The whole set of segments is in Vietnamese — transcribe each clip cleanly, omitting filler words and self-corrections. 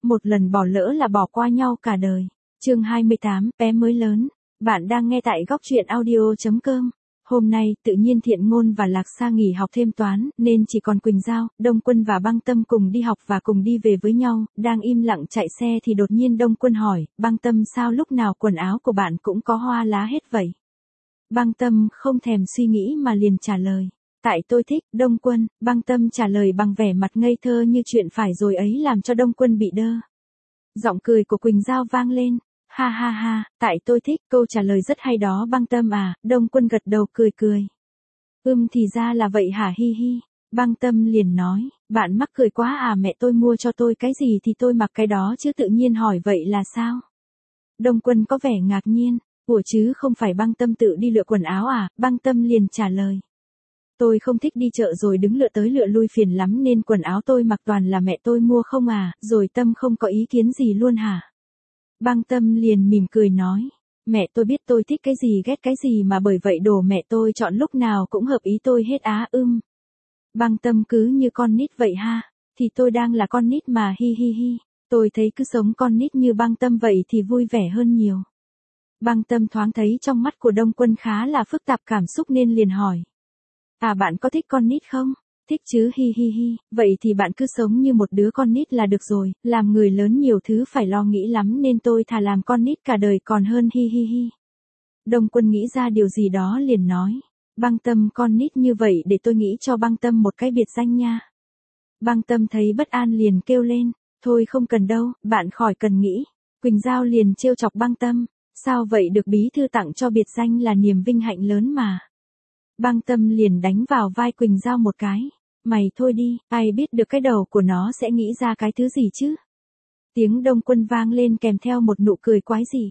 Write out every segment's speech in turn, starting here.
một lần bỏ lỡ là bỏ qua nhau cả đời. Chương 28, bé mới lớn. Bạn đang nghe tại góc truyện audio.com. Hôm nay, tự nhiên Thiện Ngôn và Lạc Sa nghỉ học thêm toán, nên chỉ còn Quỳnh Giao, Đông Quân và Băng Tâm cùng đi học và cùng đi về với nhau. Đang im lặng chạy xe thì đột nhiên Đông Quân hỏi, Băng Tâm sao lúc nào quần áo của bạn cũng có hoa lá hết vậy? Băng Tâm không thèm suy nghĩ mà liền trả lời. Tại tôi thích. Đông Quân. Băng Tâm trả lời bằng vẻ mặt ngây thơ như chuyện phải rồi ấy làm cho Đông Quân bị đơ. Giọng cười của Quỳnh Giao vang lên. Ha ha ha, tại tôi thích. Câu trả lời rất hay đó Băng Tâm à. Đông Quân gật đầu cười cười. Thì ra là vậy hả hi hi. Băng Tâm liền nói, bạn mắc cười quá à, mẹ tôi mua cho tôi cái gì thì tôi mặc cái đó chứ tự nhiên hỏi vậy là sao? Đông Quân có vẻ ngạc nhiên. Ủa chứ không phải Băng Tâm tự đi lựa quần áo à? Băng Tâm liền trả lời. Tôi không thích đi chợ rồi đứng lựa tới lựa lui phiền lắm nên quần áo tôi mặc toàn là mẹ tôi mua không à, rồi Tâm không có ý kiến gì luôn hả? Băng Tâm liền mỉm cười nói, mẹ tôi biết tôi thích cái gì ghét cái gì mà bởi vậy đồ mẹ tôi chọn lúc nào cũng hợp ý tôi hết á. Băng Tâm cứ như con nít vậy ha, thì tôi đang là con nít mà hi hi hi, tôi thấy cứ sống con nít như Băng Tâm vậy thì vui vẻ hơn nhiều. Băng Tâm thoáng thấy trong mắt của Đông Quân khá là phức tạp cảm xúc nên liền hỏi. À bạn có thích con nít không? Thích chứ hi hi hi, vậy thì bạn cứ sống như một đứa con nít là được rồi, làm người lớn nhiều thứ phải lo nghĩ lắm nên tôi thà làm con nít cả đời còn hơn hi hi hi. Đông Quân nghĩ ra điều gì đó liền nói. Băng Tâm con nít như vậy để tôi nghĩ cho Băng Tâm một cái biệt danh nha. Băng Tâm thấy bất an liền kêu lên. Thôi không cần đâu, bạn khỏi cần nghĩ. Quỳnh Giao liền trêu chọc Băng Tâm. Sao vậy được bí thư tặng cho biệt danh là niềm vinh hạnh lớn mà. Băng Tâm liền đánh vào vai Quỳnh Giao một cái. Mày thôi đi, ai biết được cái đầu của nó sẽ nghĩ ra cái thứ gì chứ? Tiếng Đông Quân vang lên kèm theo một nụ cười quái dị.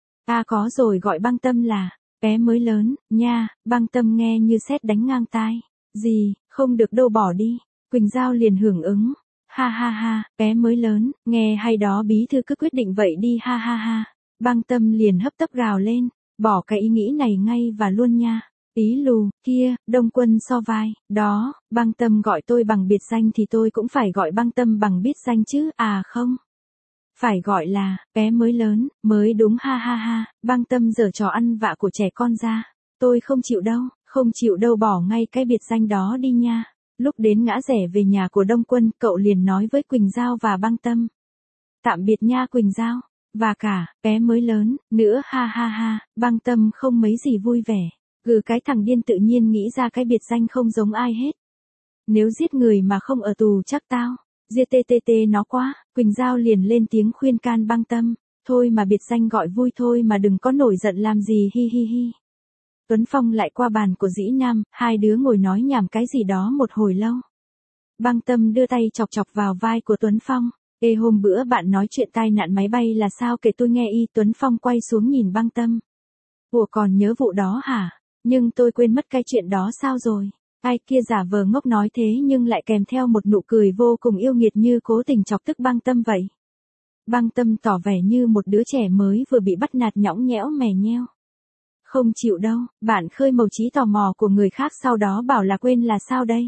À có rồi, gọi Băng Tâm là bé mới lớn, nha. Băng Tâm nghe như sét đánh ngang tai. Gì, không được đâu bỏ đi. Quỳnh Giao liền hưởng ứng. Ha ha ha, bé mới lớn, nghe hay đó bí thư cứ quyết định vậy đi ha ha ha. Băng Tâm liền hấp tấp gào lên. Bỏ cái ý nghĩ này ngay và luôn nha. Ý lù, kia, Đông Quân so vai, đó, Băng Tâm gọi tôi bằng biệt danh thì tôi cũng phải gọi Băng Tâm bằng biệt danh chứ, à không. Phải gọi là, bé mới lớn, mới đúng ha ha ha, Băng Tâm giở trò ăn vạ của trẻ con ra. Tôi không chịu đâu, không chịu đâu bỏ ngay cái biệt danh đó đi nha. Lúc đến ngã rẽ về nhà của Đông Quân, cậu liền nói với Quỳnh Giao và Băng Tâm. Tạm biệt nha Quỳnh Giao, và cả, bé mới lớn, nữa ha ha ha, Băng Tâm không mấy gì vui vẻ. Cái thằng điên tự nhiên nghĩ ra cái biệt danh không giống ai hết. Nếu giết người mà không ở tù chắc tao giết nó quá. Quỳnh Giao liền lên tiếng khuyên can Băng Tâm. Thôi mà biệt danh gọi vui thôi mà đừng có nổi giận làm gì hi hi hi. Tuấn Phong lại qua bàn của Dĩ Nam, hai đứa ngồi nói nhảm cái gì đó một hồi lâu. Băng Tâm đưa tay chọc chọc vào vai của Tuấn Phong. Ê hôm bữa bạn nói chuyện tai nạn máy bay là sao kể tôi nghe y. Tuấn Phong quay xuống nhìn Băng Tâm. Ủa còn nhớ vụ đó hả? Nhưng tôi quên mất cái chuyện đó sao rồi? Ai kia giả vờ ngốc nói thế nhưng lại kèm theo một nụ cười vô cùng yêu nghiệt như cố tình chọc tức Băng Tâm vậy. Băng Tâm tỏ vẻ như một đứa trẻ mới vừa bị bắt nạt nhõng nhẽo mè nheo. Không chịu đâu, bạn khơi mào trí tò mò của người khác sau đó bảo là quên là sao đây?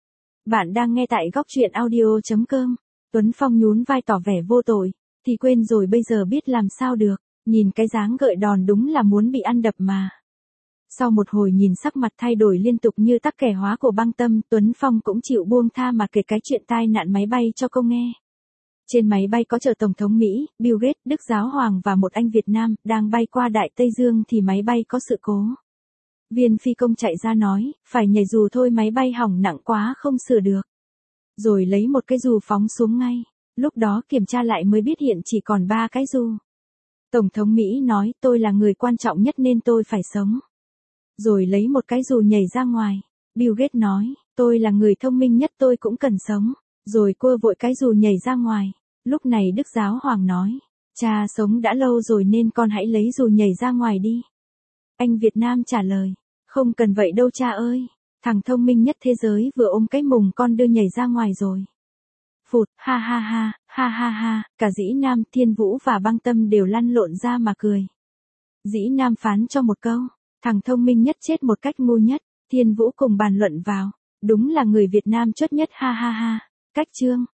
Bạn đang nghe tại góc truyện audio.com. Tuấn Phong nhún vai tỏ vẻ vô tội. Thì quên rồi bây giờ biết làm sao được, nhìn cái dáng gợi đòn đúng là muốn bị ăn đập mà. Sau một hồi nhìn sắc mặt thay đổi liên tục như tắc kè hóa của Băng Tâm, Tuấn Phong cũng chịu buông tha mà kể cái chuyện tai nạn máy bay cho cô nghe. Trên máy bay có chở Tổng thống Mỹ, Bill Gates, Đức Giáo Hoàng và một anh Việt Nam, đang bay qua Đại Tây Dương thì máy bay có sự cố. Viên phi công chạy ra nói, phải nhảy dù thôi máy bay hỏng nặng quá không sửa được. Rồi lấy một cái dù phóng xuống ngay, lúc đó kiểm tra lại mới biết hiện chỉ còn 3 cái dù. Tổng thống Mỹ nói tôi là người quan trọng nhất nên tôi phải sống. Rồi lấy một cái dù nhảy ra ngoài. Bill Gates nói, tôi là người thông minh nhất tôi cũng cần sống. Rồi cua vội cái dù nhảy ra ngoài. Lúc này Đức Giáo Hoàng nói, cha sống đã lâu rồi nên con hãy lấy dù nhảy ra ngoài đi. Anh Việt Nam trả lời, không cần vậy đâu cha ơi. Thằng thông minh nhất thế giới vừa ôm cái mùng con đưa nhảy ra ngoài rồi. Phụt, ha ha ha, ha ha ha, cả Dĩ Nam, Thiên Vũ và Băng Tâm đều lăn lộn ra mà cười. Dĩ Nam phán cho một câu. Thằng thông minh nhất chết một cách ngu nhất. Thiên Vũ cùng bàn luận vào. Đúng là người Việt Nam chốt nhất ha ha ha. Cách chương.